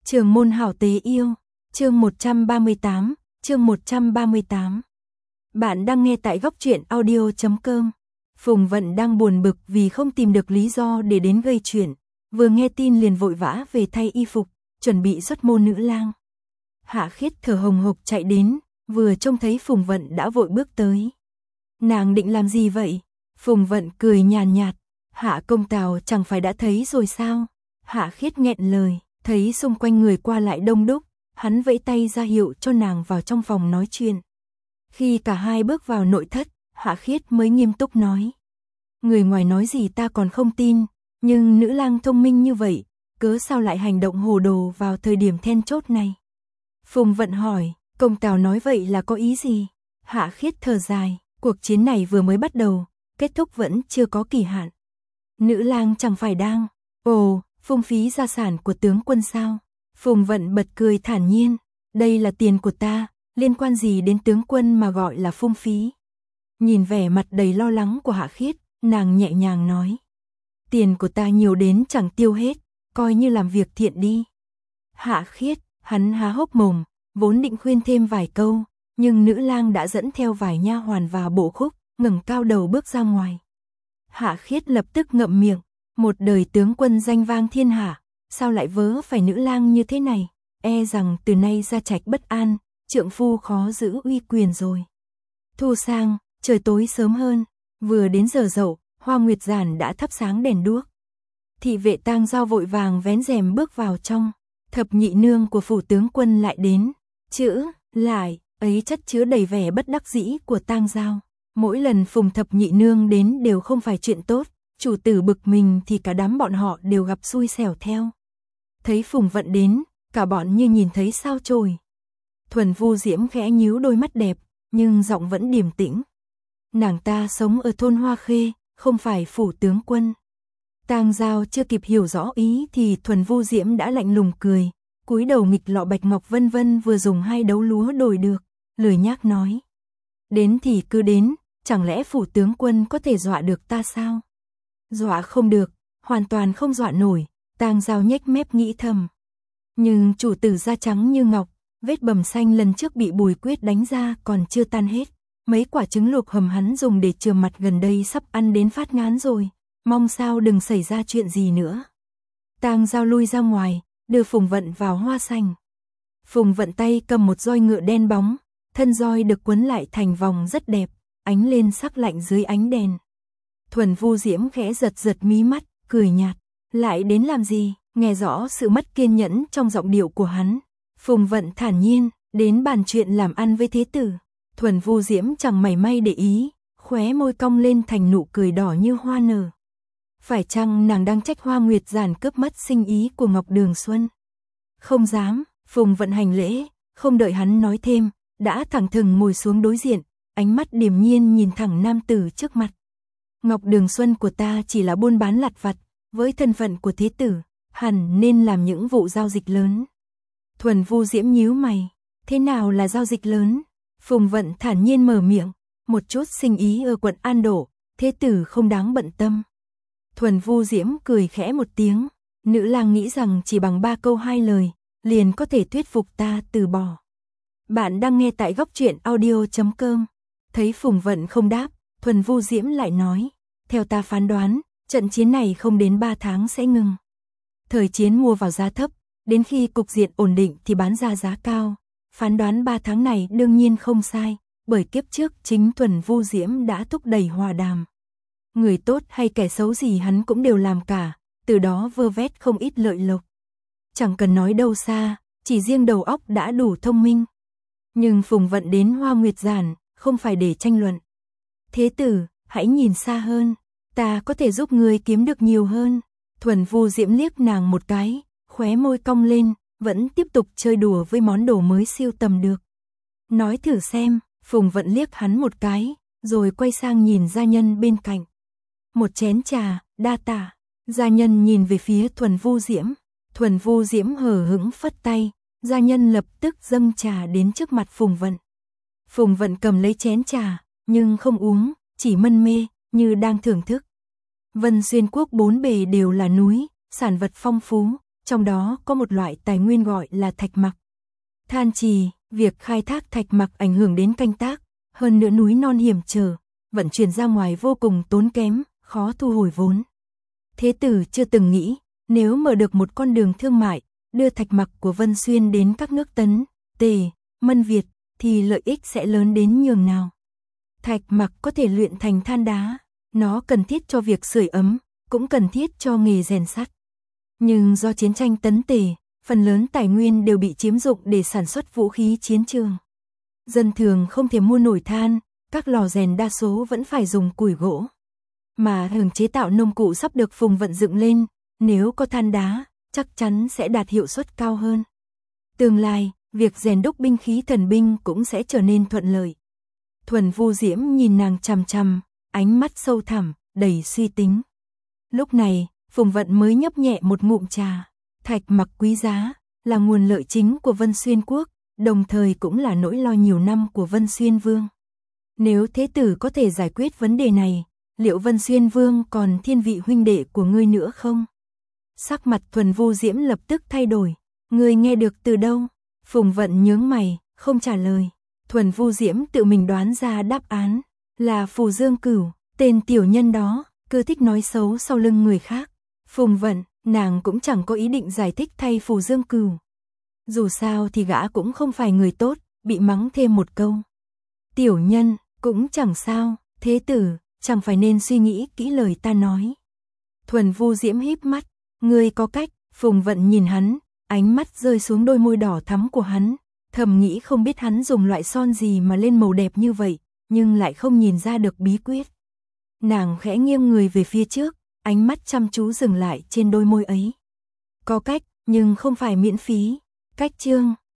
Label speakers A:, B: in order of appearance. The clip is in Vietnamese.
A: Trường môn hảo tế yêu, chương 138, chương 138. Bạn đang nghe tại góc truyện audio.com. Phùng Vận đang buồn bực vì không tìm được lý do để đến gây chuyện, vừa nghe tin liền vội vã về thay y phục, chuẩn bị xuất môn nữ lang. Hạ Khiết thở hồng hộc chạy đến, vừa trông thấy Phùng Vận đã vội bước tới. Nàng định làm gì vậy? Phùng Vận cười nhàn nhạt, Hạ công tào chẳng phải đã thấy rồi sao? Hạ Khiết nghẹn lời, thấy xung quanh người qua lại đông đúc, hắn vẫy tay ra hiệu cho nàng vào trong phòng nói chuyện. Khi cả hai bước vào nội thất, Hạ Khiết mới nghiêm túc nói. Người ngoài nói gì ta còn không tin, nhưng nữ lang thông minh như vậy, cớ sao lại hành động hồ đồ vào thời điểm then chốt này? Phùng Vận hỏi, công tào nói vậy là có ý gì? Hạ Khiết thở dài, cuộc chiến này vừa mới bắt đầu, kết thúc vẫn chưa có kỳ hạn. Nữ lang chẳng phải đang, phung phí gia sản của tướng quân sao? Phùng Vận bật cười thản nhiên, đây là tiền của ta, liên quan gì đến tướng quân mà gọi là phung phí? Nhìn vẻ mặt đầy lo lắng của Hạ Khiết, nàng nhẹ nhàng nói. Tiền của ta nhiều đến chẳng tiêu hết, coi như làm việc thiện đi. Hạ Khiết, hắn há hốc mồm, vốn định khuyên thêm vài câu, nhưng nữ lang đã dẫn theo vài nha hoàn vào bộ khúc, ngẩng cao đầu bước ra ngoài. Hạ Khiết lập tức ngậm miệng, một đời tướng quân danh vang thiên hạ, sao lại vớ phải nữ lang như thế này, e rằng từ nay gia trạch bất an, trượng phu khó giữ uy quyền rồi. Thu sang, trời tối sớm hơn, vừa đến giờ dậu, Hoa Nguyệt Giản đã thắp sáng đèn đuốc. Thị vệ Tang Giao vội vàng vén rèm bước vào trong, thập nhị nương của phủ tướng quân lại đến, chữ, lại, ấy chất chứa đầy vẻ bất đắc dĩ của Tang Giao. Mỗi lần Phùng thập nhị nương đến đều không phải chuyện tốt, chủ tử bực mình thì cả đám bọn họ đều gặp xui xẻo theo. Thấy Phùng Vận đến, cả bọn như nhìn thấy sao chổi. Thuần Vu Diễm khẽ nhíu đôi mắt đẹp, nhưng giọng vẫn điềm tĩnh. Nàng ta sống ở thôn Hoa Khê, không phải phủ tướng quân. Tang Giao chưa kịp hiểu rõ ý thì Thuần Vu Diễm đã lạnh lùng cười, cúi đầu nghịch lọ bạch ngọc vân vân vừa dùng 2 đấu lúa đổi được, lười nhác nói. Đến thì cứ đến, chẳng lẽ phủ tướng quân có thể dọa được ta sao? Dọa không được, hoàn toàn không dọa nổi, Tang Giao nhếch mép nghĩ thầm. Nhưng chủ tử da trắng như ngọc, vết bầm xanh lần trước bị Bùi Quyết đánh ra còn chưa tan hết. Mấy quả trứng luộc hầm hắn dùng để chườm mặt gần đây sắp ăn đến phát ngán rồi, mong sao đừng xảy ra chuyện gì nữa. Tang Giao lui ra ngoài, đưa Phùng Vận vào hoa sành. Phùng Vận tay cầm một roi ngựa đen bóng, thân roi được quấn lại thành vòng rất đẹp, ánh lên sắc lạnh dưới ánh đèn. Thuần Vu Diễm khẽ giật giật mí mắt, cười nhạt, lại đến làm gì, nghe rõ sự mất kiên nhẫn trong giọng điệu của hắn. Phùng Vận thản nhiên, đến bàn chuyện làm ăn với thế tử. Thuần Vu Diễm chẳng mảy may để ý, khóe môi cong lên thành nụ cười đỏ như hoa nở. Phải chăng nàng đang trách Hoa Nguyệt Giản cướp mất sinh ý của Ngọc Đường Xuân? Không dám, Phùng Vận hành lễ, không đợi hắn nói thêm, đã thẳng thừng ngồi xuống đối diện, ánh mắt điềm nhiên nhìn thẳng nam tử trước mặt. Ngọc Đường Xuân của ta chỉ là buôn bán lặt vặt, với thân phận của thế tử, hẳn nên làm những vụ giao dịch lớn. Thuần Vu Diễm nhíu mày, thế nào là giao dịch lớn? Phùng Vận thản nhiên mở miệng, một chút sinh ý ở quận An Đổ, thế tử không đáng bận tâm. Thuần Vu Diễm cười khẽ một tiếng, nữ lang nghĩ rằng chỉ bằng 3 câu 2 lời, liền có thể thuyết phục ta từ bỏ. Bạn đang nghe tại góc truyện audio.com. Thấy Phùng Vận không đáp, Thuần Vu Diễm lại nói, theo ta phán đoán, trận chiến này không đến 3 tháng sẽ ngừng. Thời chiến mua vào giá thấp, đến khi cục diện ổn định thì bán ra giá cao. Phán đoán 3 tháng này đương nhiên không sai, bởi kiếp trước chính Thuần Vu Diễm đã thúc đẩy hòa đàm. Người tốt hay kẻ xấu gì hắn cũng đều làm cả, từ đó vơ vét không ít lợi lộc. Chẳng cần nói đâu xa, chỉ riêng đầu óc đã đủ thông minh. Nhưng Phùng Vận đến Hoa Nguyệt Giản, không phải để tranh luận. Thế tử, hãy nhìn xa hơn, ta có thể giúp người kiếm được nhiều hơn. Thuần Vu Diễm liếc nàng một cái, khóe môi cong lên, vẫn tiếp tục chơi đùa với món đồ mới siêu tầm được. Nói thử xem, Phùng Vận liếc hắn một cái, rồi quay sang nhìn gia nhân bên cạnh. Một chén trà, đa tạ. Gia nhân nhìn về phía Thuần Vu Diễm. Thuần Vu Diễm hờ hững phất tay, gia nhân lập tức dâng trà đến trước mặt Phùng Vận. Phùng Vận cầm lấy chén trà, nhưng không uống, chỉ mân mê, như đang thưởng thức. Vân Xuyên Quốc 4 bề đều là núi, sản vật phong phú, trong đó có một loại tài nguyên gọi là thạch mặc. Than trì, việc khai thác thạch mặc ảnh hưởng đến canh tác, hơn nữa núi non hiểm trở, vận chuyển ra ngoài vô cùng tốn kém, khó thu hồi vốn. Thế tử chưa từng nghĩ, nếu mở được một con đường thương mại, đưa thạch mặc của Vân Xuyên đến các nước Tấn, Tề, Mân Việt, thì lợi ích sẽ lớn đến nhường nào. Thạch mặc có thể luyện thành than đá, nó cần thiết cho việc sưởi ấm, cũng cần thiết cho nghề rèn sắt. Nhưng do chiến tranh Tấn Tề, phần lớn tài nguyên đều bị chiếm dụng để sản xuất vũ khí chiến trường. Dân thường không thể mua nổi than, các lò rèn đa số vẫn phải dùng củi gỗ. Mà hưởng chế tạo nông cụ sắp được Phùng Vận dựng lên, nếu có than đá, chắc chắn sẽ đạt hiệu suất cao hơn. Tương lai, việc rèn đúc binh khí thần binh cũng sẽ trở nên thuận lợi. Thuần Vu Diễm nhìn nàng chằm chằm, ánh mắt sâu thẳm, đầy suy tính. Lúc này, Phùng Vận mới nhấp nhẹ một ngụm trà. Thạch mặc quý giá, là nguồn lợi chính của Vân Xuyên quốc, đồng thời cũng là nỗi lo nhiều năm của Vân Xuyên Vương. Nếu thế tử có thể giải quyết vấn đề này, liệu Vân Xuyên Vương còn thiên vị huynh đệ của ngươi nữa không? Sắc mặt Thuần Vu Diễm lập tức thay đổi. Ngươi nghe được từ đâu? Phùng Vận nhướng mày, không trả lời. Thuần Vu Diễm tự mình đoán ra đáp án, là Phù Dương Cửu, tên tiểu nhân đó, cứ thích nói xấu sau lưng người khác. Phùng Vận, nàng cũng chẳng có ý định giải thích thay Phù Dương Cửu. Dù sao thì gã cũng không phải người tốt, bị mắng thêm một câu. Tiểu nhân, cũng chẳng sao, thế tử, chẳng phải nên suy nghĩ kỹ lời ta nói. Thuần Vu Diễm híp mắt, ngươi có cách. Phùng Vận nhìn hắn, ánh mắt rơi xuống đôi môi đỏ thắm của hắn, thầm nghĩ không biết hắn dùng loại son gì mà lên màu đẹp như vậy, nhưng lại không nhìn ra được bí quyết. Nàng khẽ nghiêng người về phía trước, ánh mắt chăm chú dừng lại trên đôi môi ấy. Có cách, nhưng không phải miễn phí. Cách chương